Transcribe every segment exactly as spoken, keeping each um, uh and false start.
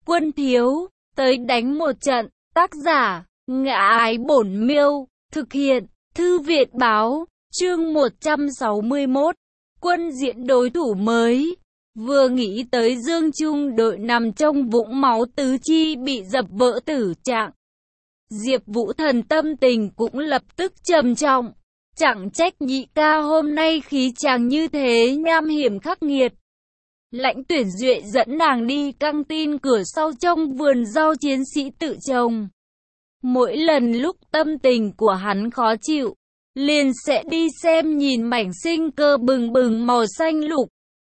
Quân thiếu, tới đánh một trận. Tác giả, Ngã Ái Bổn Miêu. Thực hiện, Thư viện báo. Chương một trăm sáu mươi mốt. Quân diện đối thủ mới. Vừa nghĩ tới Dương Trung đội nằm trong vũng máu tứ chi bị dập vỡ tử trạng, Diệp Vũ Thần tâm tình cũng lập tức trầm trọng. Chẳng trách nhị ca hôm nay khí chàng như thế nham hiểm khắc nghiệt. Lãnh Tuyển Duệ dẫn nàng đi căng tin cửa sau trong vườn rau chiến sĩ tự trồng. Mỗi lần lúc tâm tình của hắn khó chịu, liền sẽ đi xem nhìn mảnh sinh cơ bừng bừng màu xanh lục.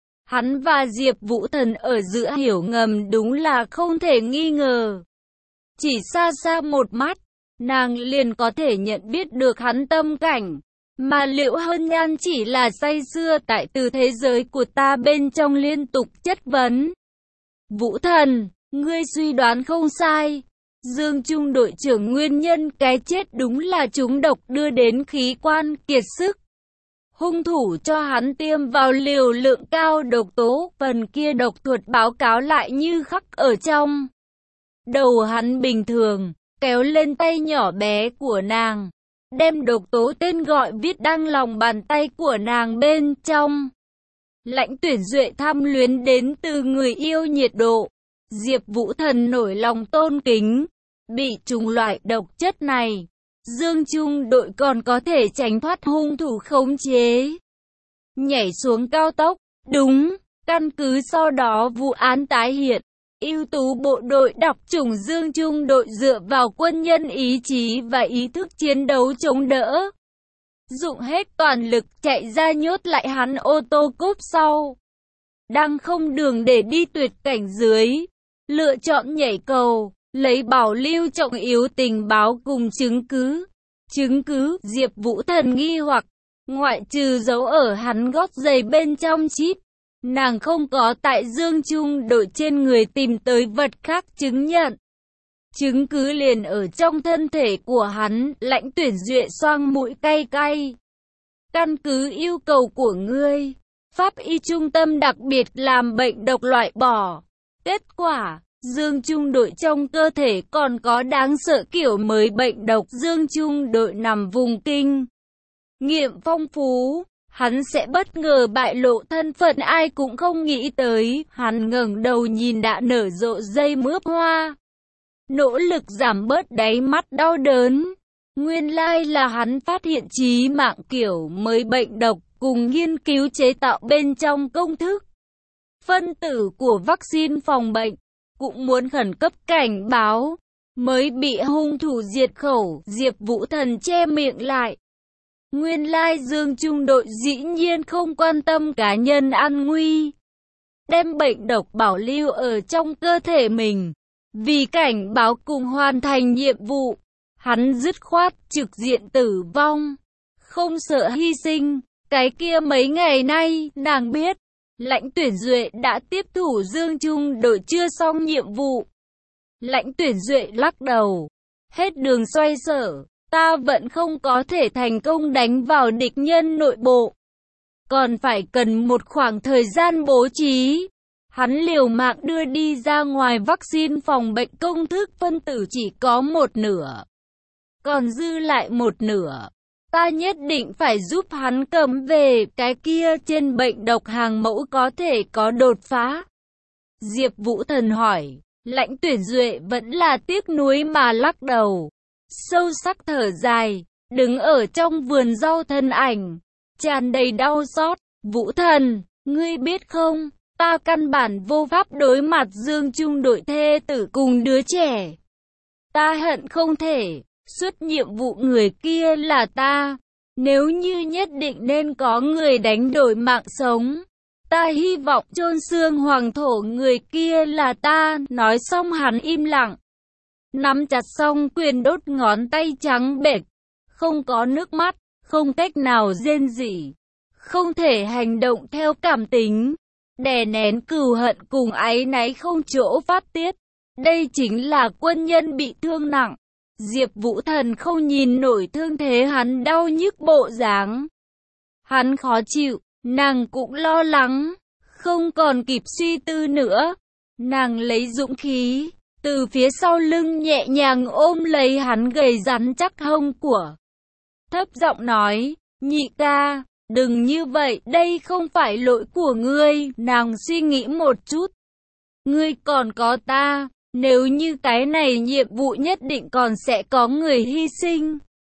Hắn và Diệp Vũ Thần ở giữa hiểu ngầm đúng là không thể nghi ngờ. Chỉ xa xa một mắt, nàng liền có thể nhận biết được hắn tâm cảnh. Mà Liễu Hân Nhan chỉ là say sưa tại từ thế giới của ta bên trong liên tục chất vấn. Vũ Thần, ngươi suy đoán không sai. Dương Trung đội trưởng nguyên nhân cái chết đúng là trúng độc đưa đến khí quan kiệt sức. Hung thủ cho hắn tiêm vào liều lượng cao độc tố, phần kia độc thuật báo cáo lại như khắc ở trong đầu hắn bình thường, kéo lên tay nhỏ bé của nàng, đem độc tố tên gọi viết đăng lòng bàn tay của nàng bên trong. Lãnh Tuyển Duệ tham luyến đến từ người yêu nhiệt độ. Diệp Vũ Thần nổi lòng tôn kính. Bị trùng loại độc chất này, Dương Trung đội còn có thể tránh thoát hung thủ khống chế. Nhảy xuống cao tốc, đúng, căn cứ sau đó vụ án tái hiện. Ưu tú bộ đội đặc chủng Dương Trung đội dựa vào quân nhân ý chí và ý thức chiến đấu chống đỡ. Dụng hết toàn lực chạy ra nhốt lại hắn ô tô cốp sau. Đang không đường để đi tuyệt cảnh dưới. Lựa chọn nhảy cầu, lấy bảo lưu trọng yếu tình báo cùng chứng cứ. Chứng cứ, Diệp Vũ Thần nghi hoặc, ngoại trừ dấu ở hắn gót giày bên trong chip. Nàng không có tại Dương Trung đội trên người tìm tới vật khác chứng nhận. Chứng cứ liền ở trong thân thể của hắn. Lãnh Tuyển Duệ xoang mũi cay cay. Căn cứ yêu cầu của ngươi, pháp y trung tâm đặc biệt làm bệnh độc loại bỏ. Kết quả, Dương Trung đội trong cơ thể còn có đáng sợ kiểu mới bệnh độc. Dương Trung đội nằm vùng kinh nghiệm phong phú. Hắn sẽ bất ngờ bại lộ thân phận, ai cũng không nghĩ tới. Hắn ngẩng đầu nhìn đã nở rộ dây mướp hoa, nỗ lực giảm bớt đáy mắt đau đớn. Nguyên lai là hắn phát hiện chí mạng kiểu mới bệnh độc, cùng nghiên cứu chế tạo bên trong công thức phân tử của vaccine phòng bệnh, cũng muốn khẩn cấp cảnh báo, mới bị hung thủ diệt khẩu. Diệp Vũ Thần che miệng lại. Nguyên lai Dương Trung đội dĩ nhiên không quan tâm cá nhân an nguy, đem bệnh độc bảo lưu ở trong cơ thể mình. Vì cảnh báo cùng hoàn thành nhiệm vụ, hắn dứt khoát trực diện tử vong, không sợ hy sinh. Cái kia mấy ngày nay, nàng biết, Lãnh Tuyển Duệ đã tiếp thủ Dương Trung đội chưa xong nhiệm vụ. Lãnh Tuyển Duệ lắc đầu, hết đường xoay sở. Ta vẫn không có thể thành công đánh vào địch nhân nội bộ, còn phải cần một khoảng thời gian bố trí. Hắn liều mạng đưa đi ra ngoài vaccine phòng bệnh công thức phân tử chỉ có một nửa, còn dư lại một nửa. Ta nhất định phải giúp hắn cầm về, cái kia trên bệnh độc hàng mẫu có thể có đột phá. Diệp Vũ Thần hỏi. Lãnh Tuyển Duệ vẫn là tiếc nuối mà lắc đầu, sâu sắc thở dài, đứng ở trong vườn rau thân ảnh tràn đầy đau xót. Vũ Thần, ngươi biết không, ta căn bản vô pháp đối mặt Dương Trung đội thê tử cùng đứa trẻ. Ta hận không thể, suốt nhiệm vụ người kia là ta. Nếu như nhất định nên có người đánh đổi mạng sống, ta hy vọng chôn xương hoàng thổ người kia là ta. Nói xong hắn im lặng, nắm chặt song quyền, đốt ngón tay trắng bệch, không có nước mắt, không cách nào rên rỉ, không thể hành động theo cảm tính, đè nén cừu hận cùng áy náy không chỗ phát tiết. Đây chính là quân nhân bị thương nặng. Diệp Vũ Thần không nhìn nổi thương thế hắn đau nhức bộ dáng. Hắn khó chịu, nàng cũng lo lắng, không còn kịp suy tư nữa. Nàng lấy dũng khí, từ phía sau lưng nhẹ nhàng ôm lấy hắn gầy rắn chắc hông của. Thấp giọng nói, nhị ca, đừng như vậy, đây không phải lỗi của ngươi. Nàng suy nghĩ một chút. Ngươi còn có ta, nếu như cái này nhiệm vụ nhất định còn sẽ có người hy sinh.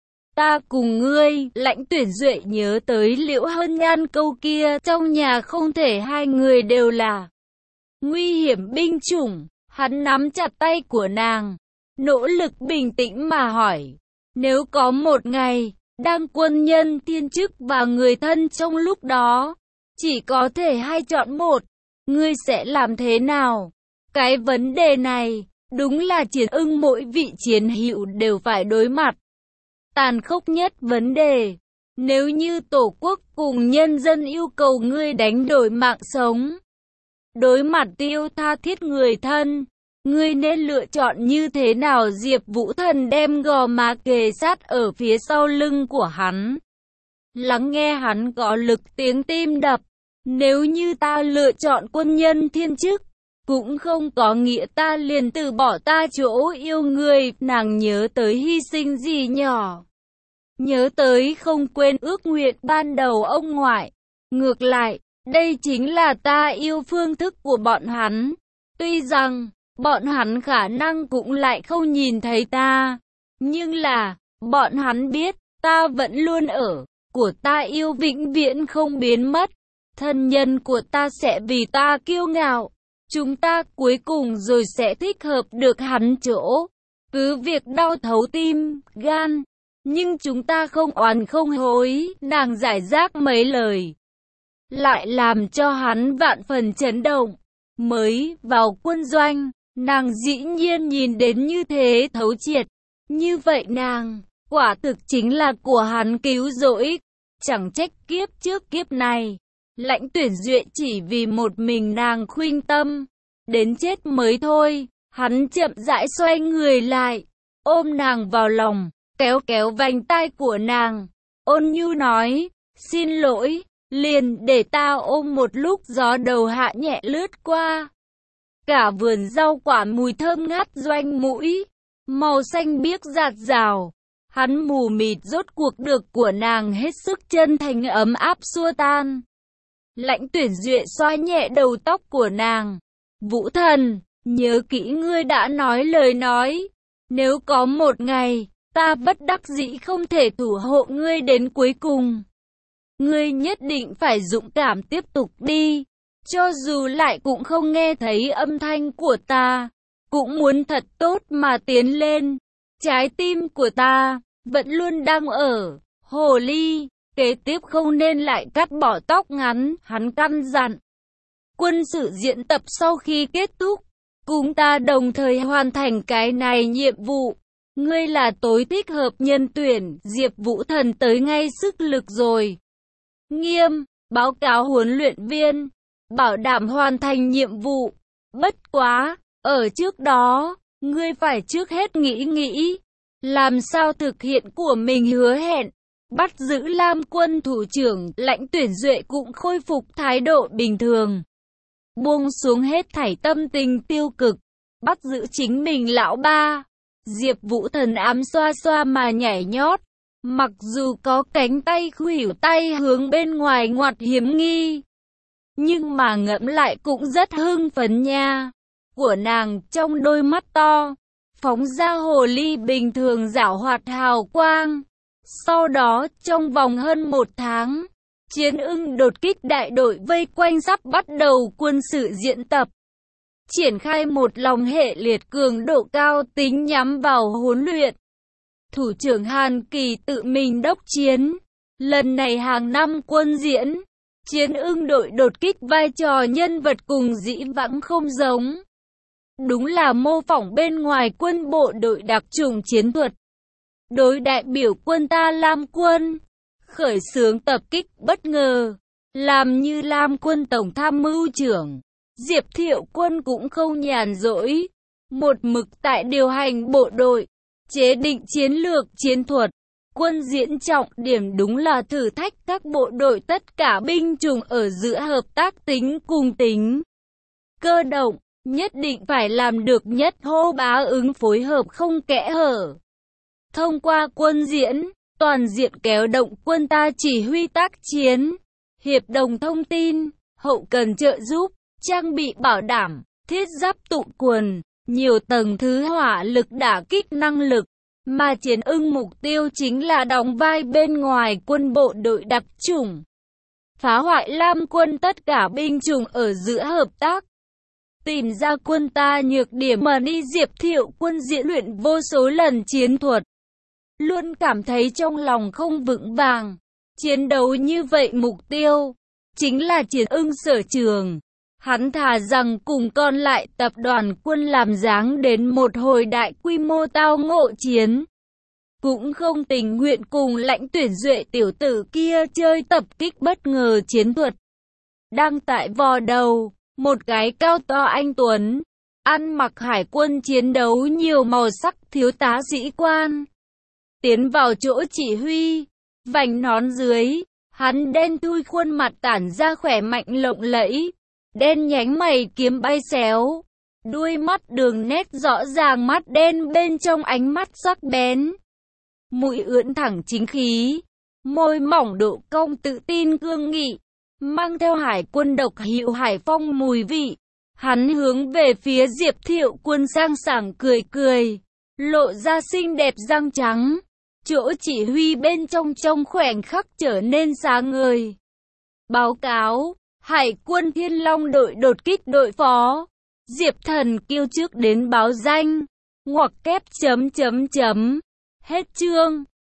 Ta cùng ngươi. Lãnh Tuyển Duệ nhớ tới Liễu Hân Nhan câu kia, trong nhà không thể hai người đều là nguy hiểm binh chủng. Hắn nắm chặt tay của nàng, nỗ lực bình tĩnh mà hỏi, nếu có một ngày, đang quân nhân thiên chức và người thân trong lúc đó, chỉ có thể hai chọn một, ngươi sẽ làm thế nào? Cái vấn đề này, đúng là Triển Ưng mỗi vị chiến hữu đều phải đối mặt. Tàn khốc nhất vấn đề, nếu như Tổ quốc cùng nhân dân yêu cầu ngươi đánh đổi mạng sống, đối mặt tiêu tha thiết người thân, ngươi nên lựa chọn như thế nào? Diệp Vũ Thần đem gò má kề sát ở phía sau lưng của hắn, lắng nghe hắn có lực tiếng tim đập. Nếu như ta lựa chọn quân nhân thiên chức, cũng không có nghĩa ta liền từ bỏ ta chỗ yêu người. Nàng nhớ tới hy sinh gì nhỏ, nhớ tới không quên ước nguyện ban đầu ông ngoại. Ngược lại, đây chính là ta yêu phương thức của bọn hắn. Tuy rằng, bọn hắn khả năng cũng lại không nhìn thấy ta, nhưng là, bọn hắn biết, ta vẫn luôn ở, của ta yêu vĩnh viễn không biến mất. Thân nhân của ta sẽ vì ta kiêu ngạo, chúng ta cuối cùng rồi sẽ thích hợp được hắn chỗ. Cứ việc đau thấu tim, gan, nhưng chúng ta không oán không hối. Nàng giải rác mấy lời, lại làm cho hắn vạn phần chấn động. Mới vào quân doanh, nàng dĩ nhiên nhìn đến như thế thấu triệt. Như vậy nàng, quả thực chính là của hắn cứu rỗi. Chẳng trách kiếp trước kiếp này, Lãnh Tuyển Duệ chỉ vì một mình nàng khuynh tâm, đến chết mới thôi. Hắn chậm rãi xoay người lại, ôm nàng vào lòng, kéo kéo vành tai của nàng, ôn nhu nói, xin lỗi, liền để ta ôm một lúc. Gió đầu hạ nhẹ lướt qua, cả vườn rau quả mùi thơm ngát doanh mũi, màu xanh biếc rạt rào. Hắn mù mịt rốt cuộc được của nàng hết sức chân thành ấm áp xua tan. Lãnh Tuyển Duệ xoa nhẹ đầu tóc của nàng. Vũ Thần, nhớ kỹ ngươi đã nói lời nói. Nếu có một ngày, ta bất đắc dĩ không thể thủ hộ ngươi đến cuối cùng, ngươi nhất định phải dũng cảm tiếp tục đi. Cho dù lại cũng không nghe thấy âm thanh của ta, cũng muốn thật tốt mà tiến lên. Trái tim của ta vẫn luôn đang ở hồ ly. Kế tiếp không nên lại cắt bỏ tóc ngắn, hắn căn dặn. Quân sự diễn tập sau khi kết thúc, cùng ta đồng thời hoàn thành cái này nhiệm vụ. Ngươi là tối thích hợp nhân tuyển. Diệp Vũ Thần tới ngay sức lực rồi. Nghiêm, báo cáo huấn luyện viên, bảo đảm hoàn thành nhiệm vụ. Bất quá, ở trước đó, ngươi phải trước hết nghĩ nghĩ, làm sao thực hiện của mình hứa hẹn. Bắt giữ Lam quân thủ trưởng. Lãnh Tuyển Duệ cũng khôi phục thái độ bình thường, buông xuống hết thảy tâm tình tiêu cực. Bắt giữ chính mình lão ba. Diệp Vũ Thần ám xoa xoa mà nhảy nhót, mặc dù có cánh tay khuỷu tay hướng bên ngoài ngoặt hiếm nghi, nhưng mà ngẫm lại cũng rất hưng phấn nha. Của nàng trong đôi mắt to, phóng ra hồ ly bình thường giảo hoạt hào quang. Sau đó, trong vòng hơn một tháng, Chiến Ưng đột kích đại đội vây quanh sắp bắt đầu quân sự diễn tập, triển khai một lòng hệ liệt cường độ cao tính nhắm vào huấn luyện. Thủ trưởng Hàn Kỳ tự mình đốc chiến. Lần này hàng năm quân diễn, Chiến Ưng đội đột kích vai trò nhân vật cùng dĩ vãng không giống. Đúng là mô phỏng bên ngoài quân bộ đội đặc chủng chiến thuật. Đối đại biểu quân ta Lam quân, khởi xướng tập kích bất ngờ, làm như Lam quân tổng tham mưu trưởng Diệp Thiệu Quân cũng không nhàn rỗi, một mực tại điều hành bộ đội, chế định chiến lược chiến thuật. Quân diễn trọng điểm đúng là thử thách các bộ đội tất cả binh chủng ở giữa hợp tác tính cùng tính cơ động. nhất định phải làm được nhất hô bá ứng phối hợp không kẽ hở. Thông qua quân diễn, toàn diện kéo động quân ta chỉ huy tác chiến, hiệp đồng thông tin, hậu cần trợ giúp, trang bị bảo đảm, thiết giáp tụ quần, nhiều tầng thứ hỏa lực đả kích năng lực. Mà Chiến Ưng mục tiêu chính là đóng vai bên ngoài quân bộ đội đặc chủng, phá hoại Lam quân tất cả binh chủng ở giữa hợp tác, tìm ra quân ta nhược điểm mà đi. Diệp Thiệu Quân diễn luyện vô số lần chiến thuật, luôn cảm thấy trong lòng không vững vàng. Chiến đấu như vậy mục tiêu chính là Chiến Ưng sở trường. Hắn thà rằng cùng còn lại tập đoàn quân làm dáng đến một hồi đại quy mô tao ngộ chiến, cũng không tình nguyện cùng Lãnh Tuyển Duệ tiểu tử kia chơi tập kích bất ngờ chiến thuật. Đang tại vò đầu, một cái cao to anh tuấn, ăn mặc hải quân chiến đấu nhiều màu sắc thiếu tá sĩ quan, tiến vào chỗ chỉ huy, vành nón dưới, hắn đen thui, khuôn mặt tản ra khỏe mạnh lộng lẫy, đen nhánh mày kiếm bay xéo, đuôi mắt đường nét rõ ràng, mắt đen bên trong ánh mắt sắc bén, mũi ưỡn thẳng chính khí, môi mỏng độ cong tự tin cương nghị, mang theo hải quân độc hữu hải phong mùi vị. Hắn hướng về phía Diệp Thiệu Quân sang sảng cười cười, lộ ra xinh đẹp răng trắng. Chỗ chỉ huy bên trong trong khoảnh khắc trở nên sáng ngời. Báo cáo, Hải quân Thiên Long đội đột kích đội phó. Diệp Thần Kiêu trước đến báo danh. Ngoặc kép chấm chấm chấm. Hết chương.